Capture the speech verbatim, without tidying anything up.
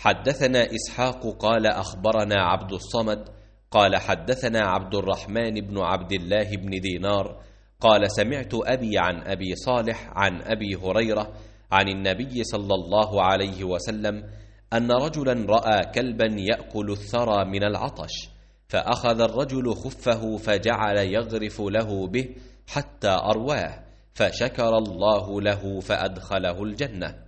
حدثنا إسحاق قال أخبرنا عبد الصمد قال حدثنا عبد الرحمن بن عبد الله بن دينار قال سمعت أبي عن أبي صالح عن أبي هريرة عن النبي صلى الله عليه وسلم أن رجلا رأى كلبا يأكل الثرى من العطش، فأخذ الرجل خفه فجعل يغرف له به حتى أرواه، فشكر الله له فأدخله الجنة.